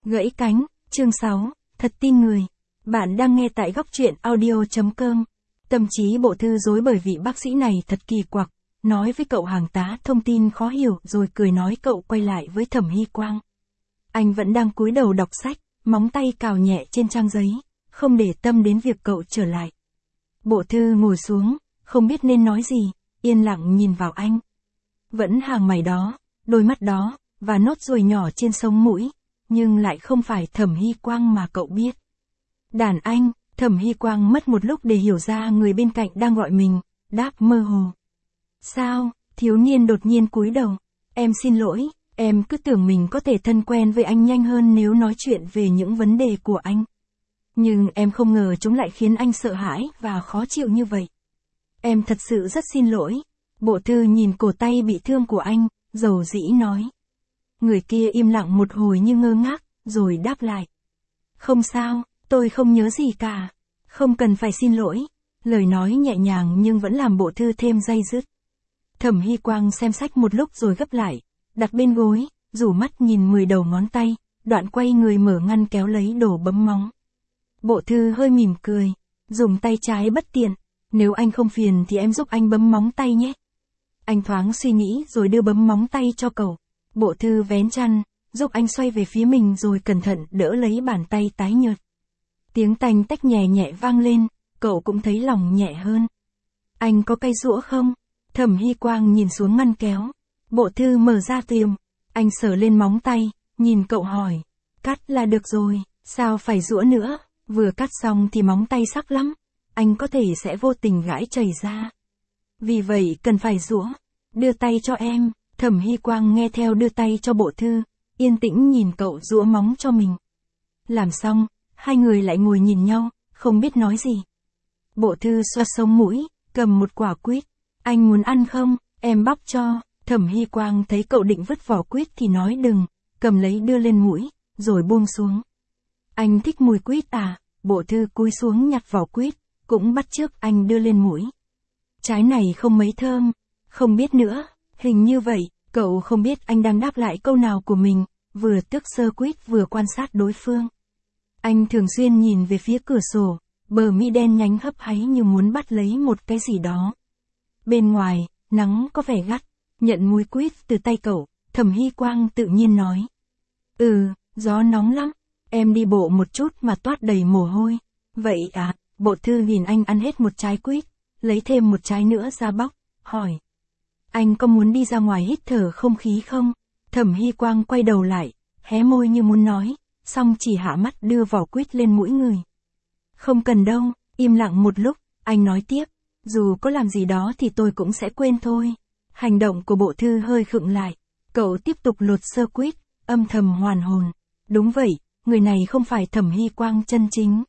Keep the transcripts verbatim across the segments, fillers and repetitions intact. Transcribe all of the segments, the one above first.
Gãy cánh, chương sáu, thật tin người. Bạn đang nghe tại góc truyện audio chấm com. Tâm trí Bộ Thư rối bởi vị bác sĩ này thật kỳ quặc, nói với cậu hàng tá thông tin khó hiểu rồi cười nói cậu quay lại với Thẩm Hy Quang. Anh vẫn đang cúi đầu đọc sách, móng tay cào nhẹ trên trang giấy, không để tâm đến việc cậu trở lại. Bộ Thư ngồi xuống, không biết nên nói gì, yên lặng nhìn vào anh. Vẫn hàng mày đó, đôi mắt đó, và nốt ruồi nhỏ trên sống mũi, nhưng lại không phải Thẩm Hy Quang mà cậu biết. Đàn anh, Thẩm Hy Quang mất một lúc để hiểu ra người bên cạnh đang gọi mình, đáp mơ hồ. Sao, thiếu niên đột nhiên cúi đầu, em xin lỗi, em cứ tưởng mình có thể thân quen với anh nhanh hơn nếu nói chuyện về những vấn đề của anh. Nhưng em không ngờ chúng lại khiến anh sợ hãi và khó chịu như vậy. Em thật sự rất xin lỗi. Bộ Thư nhìn cổ tay bị thương của anh, dầu dĩ nói. Người kia im lặng một hồi như ngơ ngác, rồi đáp lại. Không sao, tôi không nhớ gì cả. Không cần phải xin lỗi. Lời nói nhẹ nhàng nhưng vẫn làm Bộ Thư thêm day dứt. Thẩm Hy Quang xem sách một lúc rồi gấp lại, đặt bên gối, rủ mắt nhìn mười đầu ngón tay, đoạn quay người mở ngăn kéo lấy đồ bấm móng. Bộ Thư hơi mỉm cười, dùng tay trái bất tiện, nếu anh không phiền thì em giúp anh bấm móng tay nhé. Anh thoáng suy nghĩ rồi đưa bấm móng tay cho cậu. Bộ Thư vén chăn, giúp anh xoay về phía mình rồi cẩn thận đỡ lấy bàn tay tái nhợt. Tiếng tanh tách nhẹ nhẹ vang lên, cậu cũng thấy lòng nhẹ hơn. Anh có cay giũa không? Thẩm Hy Quang nhìn xuống ngăn kéo. Bộ Thư mở ra tìm. Anh sờ lên móng tay, nhìn cậu hỏi. Cắt là được rồi, sao phải giũa nữa? Vừa cắt xong thì móng tay sắc lắm. Anh có thể sẽ vô tình gãi chảy ra. Vì vậy cần phải giũa. Đưa tay cho em. Thẩm Hy Quang nghe theo đưa tay cho Bộ Thư, yên tĩnh nhìn cậu giũa móng cho mình. Làm xong, hai người lại ngồi nhìn nhau, không biết nói gì. Bộ Thư xoa sống mũi, cầm một quả quýt. Anh muốn ăn không? Em bóc cho. Thẩm Hy Quang thấy cậu định vứt vỏ quýt thì nói đừng, cầm lấy đưa lên mũi, rồi buông xuống. Anh thích mùi quýt à? Bộ Thư cúi xuống nhặt vỏ quýt, cũng bắt chước anh đưa lên mũi. Trái này không mấy thơm, không biết nữa, hình như vậy, cậu không biết anh đang đáp lại câu nào của mình, vừa tước sơ quýt vừa quan sát đối phương. Anh thường xuyên nhìn về phía cửa sổ, bờ mi đen nhánh hấp háy như muốn bắt lấy một cái gì đó. Bên ngoài, nắng có vẻ gắt, nhận mùi quýt từ tay cậu, Thẩm Hy Quang tự nhiên nói. Ừ, gió nóng lắm, em đi bộ một chút mà toát đầy mồ hôi. Vậy à? Bộ Thư nhìn anh ăn hết một trái quýt, lấy thêm một trái nữa ra bóc, hỏi. Anh có muốn đi ra ngoài hít thở không khí không? Thẩm Hy Quang quay đầu lại, hé môi như muốn nói, xong chỉ hạ mắt đưa vỏ quýt lên mũi người. Không cần đâu, im lặng một lúc, anh nói tiếp, dù có làm gì đó thì tôi cũng sẽ quên thôi. Hành động của Bộ Thư hơi khựng lại, cậu tiếp tục lột sơ quýt, âm thầm hoàn hồn. Đúng vậy, người này không phải Thẩm Hy Quang chân chính.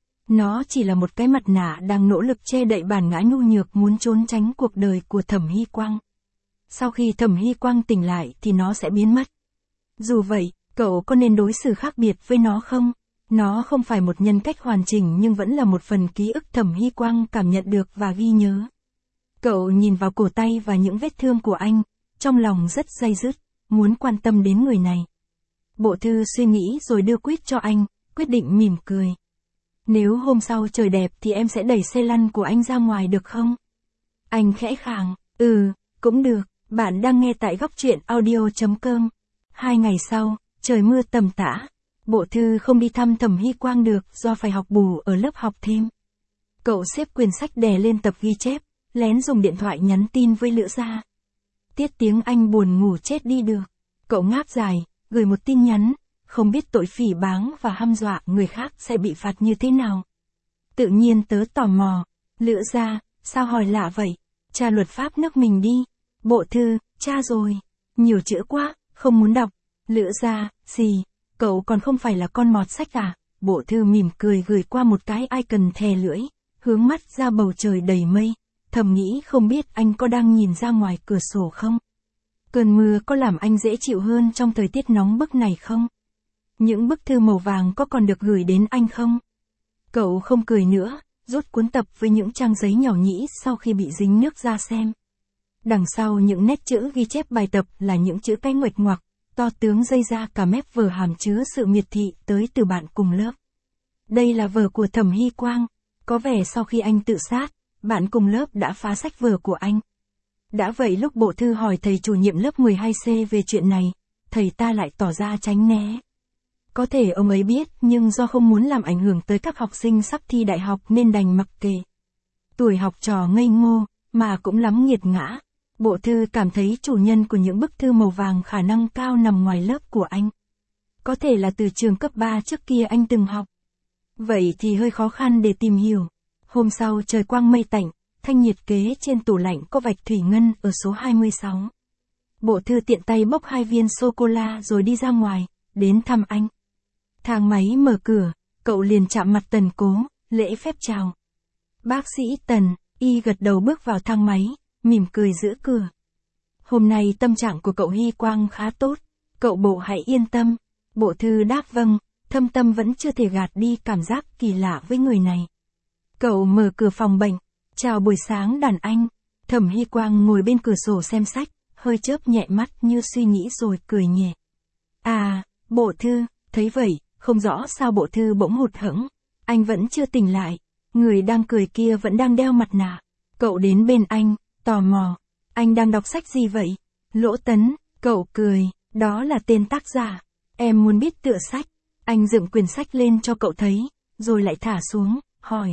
Nó chỉ là một cái mặt nạ đang nỗ lực che đậy bản ngã nhu nhược muốn trốn tránh cuộc đời của Thẩm Hy Quang. Sau khi Thẩm Hy Quang tỉnh lại thì nó sẽ biến mất. Dù vậy, cậu có nên đối xử khác biệt với nó không? Nó không phải một nhân cách hoàn chỉnh nhưng vẫn là một phần ký ức Thẩm Hy Quang cảm nhận được và ghi nhớ. Cậu nhìn vào cổ tay và những vết thương của anh, trong lòng rất day dứt, muốn quan tâm đến người này. Bộ Thư suy nghĩ rồi đưa quýt cho anh, quyết định mỉm cười. Nếu hôm sau trời đẹp thì em sẽ đẩy xe lăn của anh ra ngoài được không? Anh khẽ khàng, ừ, cũng được, bạn đang nghe tại góc truyện audio chấm com. Hai ngày sau, trời mưa tầm tã. Bộ Thư không đi thăm Thẩm Hy Quang được do phải học bù ở lớp học thêm. Cậu xếp quyển sách đè lên tập ghi chép, lén dùng điện thoại nhắn tin với Lữ Gia. Tiết Tiếng Anh buồn ngủ chết đi được. Cậu ngáp dài, gửi một tin nhắn, không biết tội phỉ báng và hăm dọa người khác sẽ bị phạt như thế nào. Tự nhiên tớ tò mò. Lữ Gia, sao hỏi lạ vậy? Tra luật pháp nước mình đi. Bộ Thư, tra rồi. Nhiều chữ quá, không muốn đọc. Lữ Gia, gì? Cậu còn không phải là con mọt sách à? Bộ Thư mỉm cười gửi qua một cái icon thè lưỡi, hướng mắt ra bầu trời đầy mây, thầm nghĩ không biết anh có đang nhìn ra ngoài cửa sổ không? Cơn mưa có làm anh dễ chịu hơn trong thời tiết nóng bức này không? Những bức thư màu vàng có còn được gửi đến anh không? Cậu không cười nữa, rút cuốn tập với những trang giấy nhỏ nhĩ sau khi bị dính nước ra xem. Đằng sau những nét chữ ghi chép bài tập là những chữ cái nguệch ngoạc, to tướng dây ra cả mép vở hàm chứa sự miệt thị tới từ bạn cùng lớp. Đây là vở của Thẩm Hy Quang, có vẻ sau khi anh tự sát, bạn cùng lớp đã phá sách vở của anh. Đã vậy lúc bộ thư hỏi thầy chủ nhiệm lớp mười hai C về chuyện này, thầy ta lại tỏ ra tránh né. Có thể ông ấy biết nhưng do không muốn làm ảnh hưởng tới các học sinh sắp thi đại học nên đành mặc kệ. Tuổi học trò ngây ngô, mà cũng lắm nghiệt ngã. Bộ thư cảm thấy chủ nhân của những bức thư màu vàng khả năng cao nằm ngoài lớp của anh. Có thể là từ trường cấp ba trước kia anh từng học. Vậy thì hơi khó khăn để tìm hiểu. Hôm sau trời quang mây tạnh, thanh nhiệt kế trên tủ lạnh có vạch thủy ngân ở số hai mươi sáu. Bộ thư tiện tay bốc hai viên sô-cô-la rồi đi ra ngoài, đến thăm anh. Thang máy mở cửa, cậu liền chạm mặt Tần Cố, lễ phép chào. Bác sĩ Tần, y gật đầu bước vào thang máy, mỉm cười giữa cửa. Hôm nay tâm trạng của cậu Hy Quang khá tốt, cậu bộ hãy yên tâm. Bộ thư đáp vâng, thâm tâm vẫn chưa thể gạt đi cảm giác kỳ lạ với người này. Cậu mở cửa phòng bệnh, chào buổi sáng đàn anh. Thẩm Hy Quang ngồi bên cửa sổ xem sách, hơi chớp nhẹ mắt như suy nghĩ rồi cười nhẹ. À, bộ thư, thấy vậy, không rõ sao bộ thư bỗng hụt hẫng. Anh vẫn chưa tỉnh lại, người đang cười kia vẫn đang đeo mặt nạ. Cậu đến bên anh, tò mò. Anh đang đọc sách gì vậy? Lỗ Tấn, cậu cười, đó là tên tác giả. Em muốn biết tựa sách. Anh dựng quyển sách lên cho cậu thấy, rồi lại thả xuống, hỏi.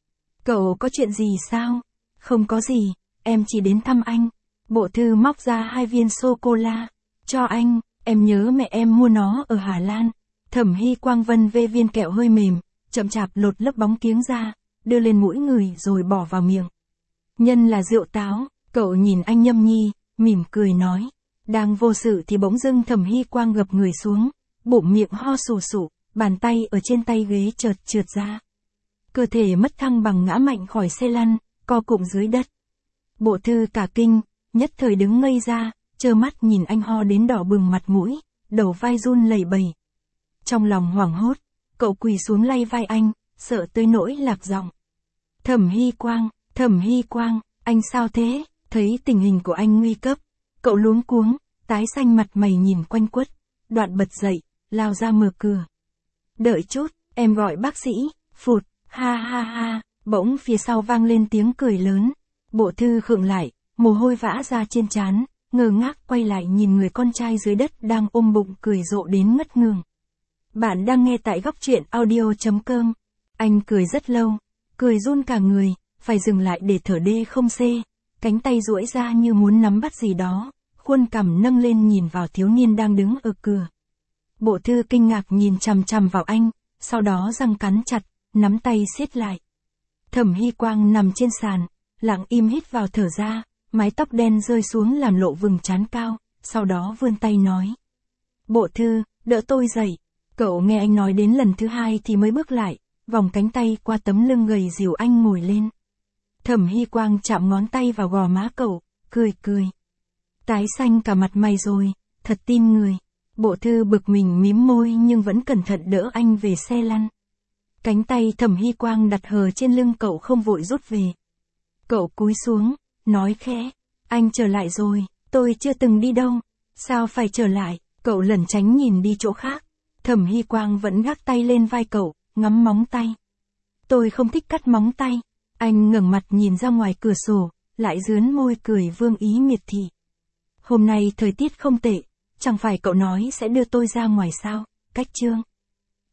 Cậu có chuyện gì sao? Không có gì, em chỉ đến thăm anh. Bộ thư móc ra hai viên sô-cô-la. Cho anh, em nhớ mẹ em mua nó ở Hà Lan. Thẩm Hy Quang vân vê viên kẹo hơi mềm, chậm chạp lột lớp bóng kiếng ra, đưa lên mũi người rồi bỏ vào miệng. Nhân là rượu táo, cậu nhìn anh nhâm nhi, mỉm cười nói. Đang vô sự thì bỗng dưng Thẩm Hy Quang gập người xuống, bụng miệng ho sù sụ, bàn tay ở trên tay ghế chợt trượt ra. Cơ thể mất thăng bằng ngã mạnh khỏi xe lăn, co cụm dưới đất. Bộ thư cả kinh, nhất thời đứng ngây ra, trơ mắt nhìn anh ho đến đỏ bừng mặt mũi, đầu vai run lẩy bẩy. Trong lòng hoảng hốt, cậu quỳ xuống lay vai anh, sợ tới nỗi lạc giọng. Thẩm Hy Quang, Thẩm Hy Quang, anh sao thế? Thấy tình hình của anh nguy cấp, cậu luống cuống, tái xanh mặt mày nhìn quanh quất, đoạn bật dậy, lao ra mở cửa. Đợi chút, em gọi bác sĩ, phụt, ha ha ha, bỗng phía sau vang lên tiếng cười lớn. Bộ thư khựng lại, mồ hôi vã ra trên trán, ngơ ngác quay lại nhìn người con trai dưới đất đang ôm bụng cười rộ đến ngất ngường. Bạn đang nghe tại góc truyện audio chấm com. Anh cười rất lâu, cười run cả người, phải dừng lại để thở đê không xê, cánh tay duỗi ra như muốn nắm bắt gì đó, khuôn cằm nâng lên nhìn vào thiếu niên đang đứng ở cửa. Bộ thư kinh ngạc nhìn chằm chằm vào anh, sau đó răng cắn chặt, nắm tay siết lại. Thẩm Hy Quang nằm trên sàn, lặng im hít vào thở ra, mái tóc đen rơi xuống làm lộ vầng trán cao, sau đó vươn tay nói. Bộ thư, đỡ tôi dậy. Cậu nghe anh nói đến lần thứ hai thì mới bước lại, vòng cánh tay qua tấm lưng gầy dìu anh ngồi lên. Thẩm Hy Quang chạm ngón tay vào gò má cậu, cười cười. Tái xanh cả mặt mày rồi, thật tin người. Bộ thư bực mình mím môi nhưng vẫn cẩn thận đỡ anh về xe lăn. Cánh tay Thẩm Hy Quang đặt hờ trên lưng cậu không vội rút về. Cậu cúi xuống, nói khẽ, anh trở lại rồi, tôi chưa từng đi đâu. Sao phải trở lại? Cậu lẩn tránh nhìn đi chỗ khác. Thẩm Hy Quang vẫn gác tay lên vai cậu, ngắm móng tay. Tôi không thích cắt móng tay. Anh ngẩng mặt nhìn ra ngoài cửa sổ, lại dướn môi cười vương ý miệt thị. Hôm nay thời tiết không tệ, chẳng phải cậu nói sẽ đưa tôi ra ngoài sao? Cách chương.